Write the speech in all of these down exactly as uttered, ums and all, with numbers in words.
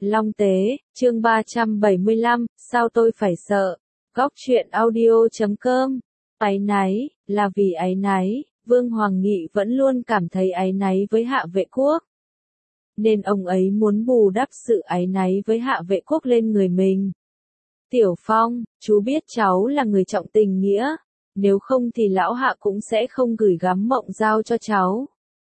Long Tế, chương ba trăm bảy mươi lăm, sao tôi phải sợ? Góc truyện audio chấm com. Áy náy, là vì áy náy, Vương Hoàng Nghị vẫn luôn cảm thấy áy náy với Hạ Vệ Quốc. Nên ông ấy muốn bù đắp sự áy náy với Hạ Vệ Quốc lên người mình. Tiểu Phong, chú biết cháu là người trọng tình nghĩa, nếu không thì lão Hạ cũng sẽ không gửi gắm Mộng Giao cho cháu.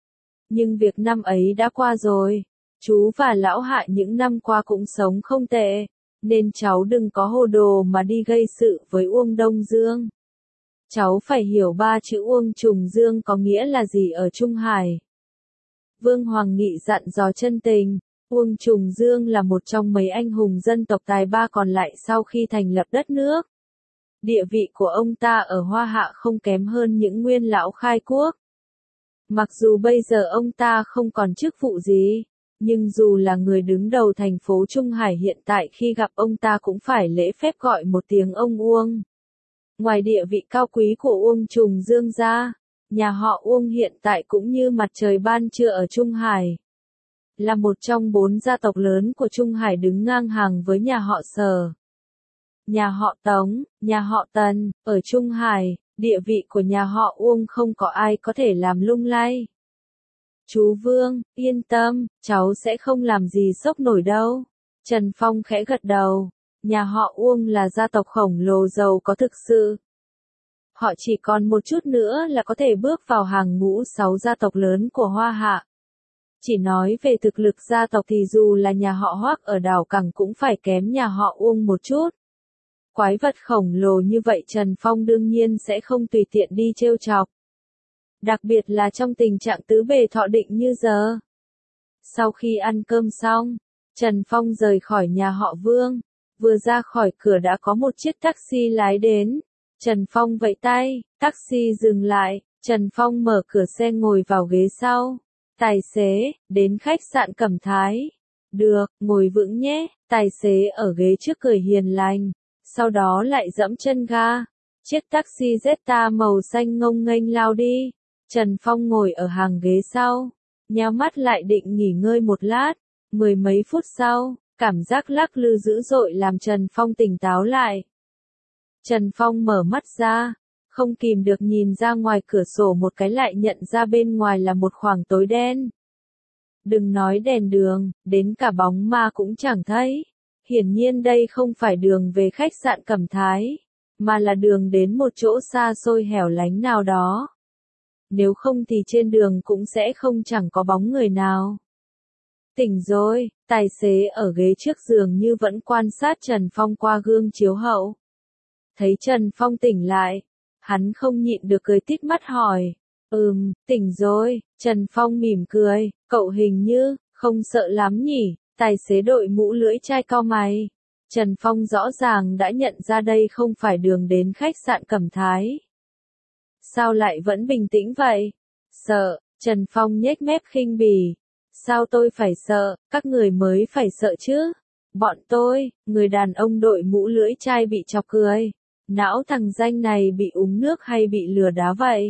Nhưng việc năm ấy đã qua rồi, chú và lão Hạ những năm qua cũng sống không tệ, nên cháu đừng có hồ đồ mà đi gây sự với Uông Đông Dương. Cháu phải hiểu ba chữ Uông Trùng Dương có nghĩa là gì ở Trung Hải. Vương Hoàng Nghị dặn dò chân tình, Uông Trùng Dương là một trong mấy anh hùng dân tộc tài ba còn lại sau khi thành lập đất nước. Địa vị của ông ta ở Hoa Hạ không kém hơn những nguyên lão khai quốc. Mặc dù bây giờ ông ta không còn chức vụ gì, nhưng dù là người đứng đầu thành phố Trung Hải hiện tại khi gặp ông ta cũng phải lễ phép gọi một tiếng ông Uông. Ngoài địa vị cao quý của Uông Trùng Dương ra, nhà họ Uông hiện tại cũng như mặt trời ban trưa ở Trung Hải. Là một trong bốn gia tộc lớn của Trung Hải đứng ngang hàng với nhà họ Sở. Nhà họ Tống, nhà họ Tần, ở Trung Hải, địa vị của nhà họ Uông không có ai có thể làm lung lay. Chú Vương, yên tâm, cháu sẽ không làm gì sốc nổi đâu. Trần Phong khẽ gật đầu. Nhà họ Uông là gia tộc khổng lồ giàu có thực sự. Họ chỉ còn một chút nữa là có thể bước vào hàng ngũ sáu gia tộc lớn của Hoa Hạ. Chỉ nói về thực lực gia tộc thì dù là nhà họ Hoắc ở đảo Cẳng cũng phải kém nhà họ Uông một chút. Quái vật khổng lồ như vậy Trần Phong đương nhiên sẽ không tùy tiện đi trêu chọc. Đặc biệt là trong tình trạng tứ bề thọ định như giờ. Sau khi ăn cơm xong, Trần Phong rời khỏi nhà họ Vương. Vừa ra khỏi cửa đã có một chiếc taxi lái đến. Trần Phong vẫy tay, taxi dừng lại, Trần Phong mở cửa xe ngồi vào ghế sau. Tài xế, đến khách sạn Cẩm Thái. Được, ngồi vững nhé, tài xế ở ghế trước cười hiền lành, sau đó lại dẫm chân ga. Chiếc taxi Jetta màu xanh ngông nghênh lao đi. Trần Phong ngồi ở hàng ghế sau, nhắm mắt lại định nghỉ ngơi một lát. Mười mấy phút sau, cảm giác lắc lư dữ dội làm Trần Phong tỉnh táo lại. Trần Phong mở mắt ra, không kìm được nhìn ra ngoài cửa sổ một cái lại nhận ra bên ngoài là một khoảng tối đen. Đừng nói đèn đường, đến cả bóng ma cũng chẳng thấy. Hiển nhiên đây không phải đường về khách sạn Cẩm Thái, mà là đường đến một chỗ xa xôi hẻo lánh nào đó. Nếu không thì trên đường cũng sẽ không chẳng có bóng người nào. Tỉnh rồi, tài xế ở ghế trước giường như vẫn quan sát Trần Phong qua gương chiếu hậu. Thấy Trần Phong tỉnh lại, hắn không nhịn được cười tít mắt hỏi. Ừm, tỉnh rồi, Trần Phong mỉm cười, cậu hình như, không sợ lắm nhỉ, tài xế đội mũ lưỡi chai cau mày. Trần Phong rõ ràng đã nhận ra đây không phải đường đến khách sạn Cẩm Thái. Sao lại vẫn bình tĩnh vậy? Sợ, Trần Phong nhếch mép khinh bỉ. Sao tôi phải sợ, các người mới phải sợ chứ? Bọn tôi, người đàn ông đội mũ lưỡi chai bị chọc cười. Não thằng danh này bị uống nước hay bị lừa đá vậy?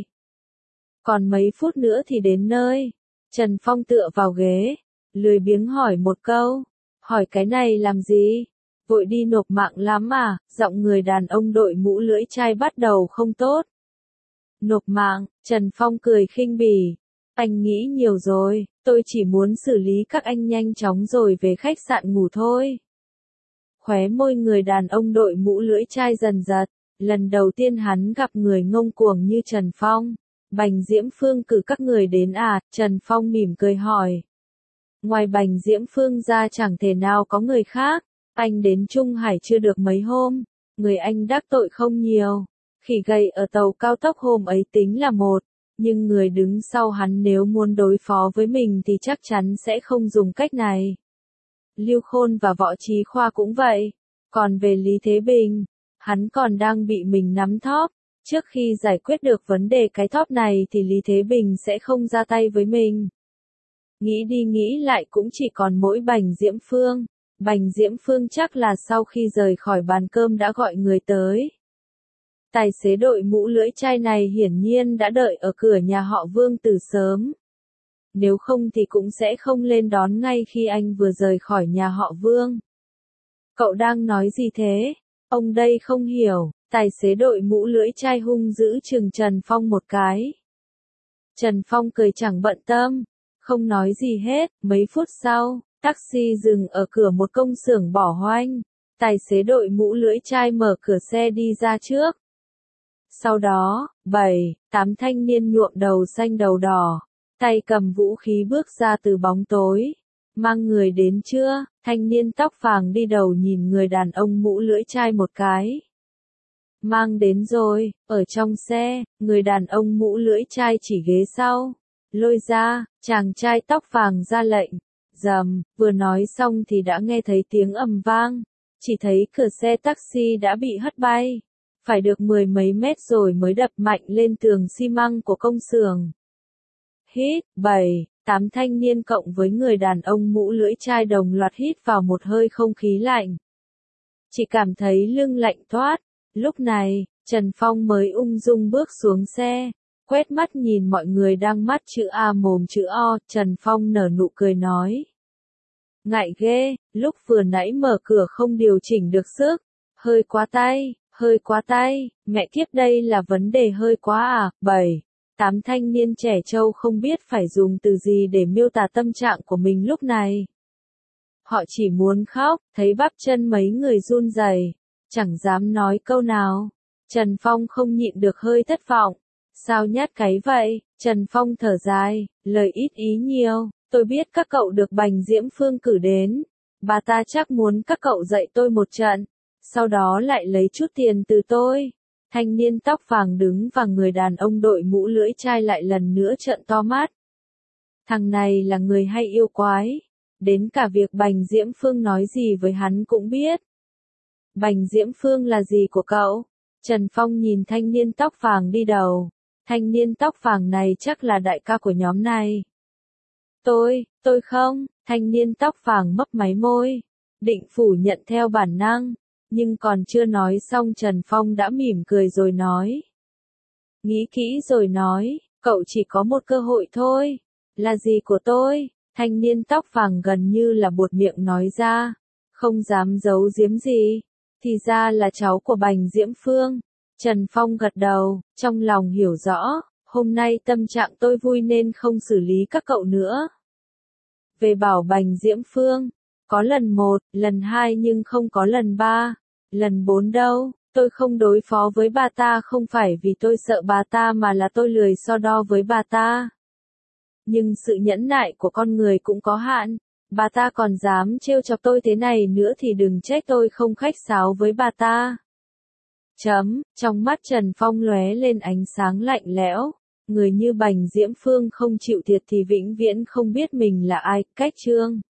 Còn mấy phút nữa thì đến nơi. Trần Phong tựa vào ghế, lười biếng hỏi một câu. Hỏi cái này làm gì? Vội đi nộp mạng lắm à? Giọng người đàn ông đội mũ lưỡi chai bắt đầu không tốt. Nộp mạng, Trần Phong cười khinh bỉ. Anh nghĩ nhiều rồi, tôi chỉ muốn xử lý các anh nhanh chóng rồi về khách sạn ngủ thôi. Khóe môi người đàn ông đội mũ lưỡi chai dần giật, lần đầu tiên hắn gặp người ngông cuồng như Trần Phong. Bành Diễm Phương cử các người đến à? Trần Phong mỉm cười hỏi. Ngoài Bành Diễm Phương ra chẳng thể nào có người khác, anh đến Trung Hải chưa được mấy hôm, người anh đắc tội không nhiều. Khỉ gầy ở tàu cao tốc hôm ấy tính là một, nhưng người đứng sau hắn nếu muốn đối phó với mình thì chắc chắn sẽ không dùng cách này. Lưu Khôn và Võ Chí Khoa cũng vậy. Còn về Lý Thế Bình, hắn còn đang bị mình nắm thóp. Trước khi giải quyết được vấn đề cái thóp này thì Lý Thế Bình sẽ không ra tay với mình. Nghĩ đi nghĩ lại cũng chỉ còn mỗi Bành Diễm Phương. Bành Diễm Phương chắc là sau khi rời khỏi bàn cơm đã gọi người tới. Tài xế đội mũ lưỡi chai này hiển nhiên đã đợi ở cửa nhà họ Vương từ sớm. nếu không thì cũng sẽ không lên đón ngay khi anh vừa rời khỏi nhà họ Vương. Cậu đang nói gì thế? Ông đây không hiểu, tài xế đội mũ lưỡi chai hung dữ chừng Trần Phong một cái. Trần Phong cười chẳng bận tâm, không nói gì hết, mấy phút sau, taxi dừng ở cửa một công xưởng bỏ hoang, tài xế đội mũ lưỡi chai mở cửa xe đi ra trước. Sau đó, bảy, tám thanh niên nhuộm đầu xanh đầu đỏ, tay cầm vũ khí bước ra từ bóng tối. Mang người đến chưa? Thanh niên tóc vàng đi đầu nhìn người đàn ông mũ lưỡi chai một cái. Mang đến rồi, ở trong xe, người đàn ông mũ lưỡi chai chỉ ghế sau. Lôi ra, chàng trai tóc vàng ra lệnh. Dầm, vừa nói xong thì đã nghe thấy tiếng ầm vang. Chỉ thấy cửa xe taxi đã bị hất bay. Phải được mười mấy mét rồi mới đập mạnh lên tường xi măng của công xưởng. Hít, bảy, tám thanh niên cộng với người đàn ông mũ lưỡi chai đồng loạt hít vào một hơi không khí lạnh. Chỉ cảm thấy lưng lạnh toát. Lúc này, Trần Phong mới ung dung bước xuống xe, quét mắt nhìn mọi người đang mắt chữ A mồm chữ O, Trần Phong nở nụ cười nói. Ngại ghê, lúc vừa nãy mở cửa không điều chỉnh được sức, hơi quá tay, hơi quá tay, mẹ kiếp đây là vấn đề hơi quá à, bảy. Tám thanh niên trẻ trâu không biết phải dùng từ gì để miêu tả tâm trạng của mình lúc này. Họ chỉ muốn khóc, thấy bắp chân mấy người run rẩy, chẳng dám nói câu nào. Trần Phong không nhịn được hơi thất vọng. Sao nhát cái vậy? Trần Phong thở dài, lời ít ý nhiều. Tôi biết các cậu được Bành Diễm Phương cử đến. Bà ta chắc muốn các cậu dạy tôi một trận. Sau đó lại lấy chút tiền từ tôi. Thanh niên tóc vàng đứng và người đàn ông đội mũ lưỡi chai lại lần nữa trợn to mắt. Thằng này là người hay yêu quái. Đến cả việc Bành Diễm Phương nói gì với hắn cũng biết. Bành Diễm Phương là gì của cậu? Trần Phong nhìn thanh niên tóc vàng đi đầu. Thanh niên tóc vàng này chắc là đại ca của nhóm này. Tôi, tôi không, thanh niên tóc vàng mấp máy môi. Định phủ nhận theo bản năng. Nhưng còn chưa nói xong Trần Phong đã mỉm cười rồi nói. Nghĩ kỹ rồi nói, cậu chỉ có một cơ hội thôi. Là gì của tôi? Thanh niên tóc vàng gần như là buột miệng nói ra. Không dám giấu giếm gì. Thì ra là cháu của Bành Diễm Phương. Trần Phong gật đầu, trong lòng hiểu rõ, hôm nay tâm trạng tôi vui nên không xử lý các cậu nữa. Về bảo Bành Diễm Phương, có lần một, lần hai nhưng không có lần ba, lần bốn đâu, tôi không đối phó với bà ta không phải vì tôi sợ bà ta mà là tôi lười so đo với bà ta. Nhưng sự nhẫn nại của con người cũng có hạn. Bà ta còn dám trêu chọc tôi thế này nữa thì đừng trách tôi không khách sáo với bà ta. Chấm, trong mắt Trần Phong lóe lên ánh sáng lạnh lẽo. Người như Bành Diễm Phương không chịu thiệt thì vĩnh viễn không biết mình là ai. Cách chương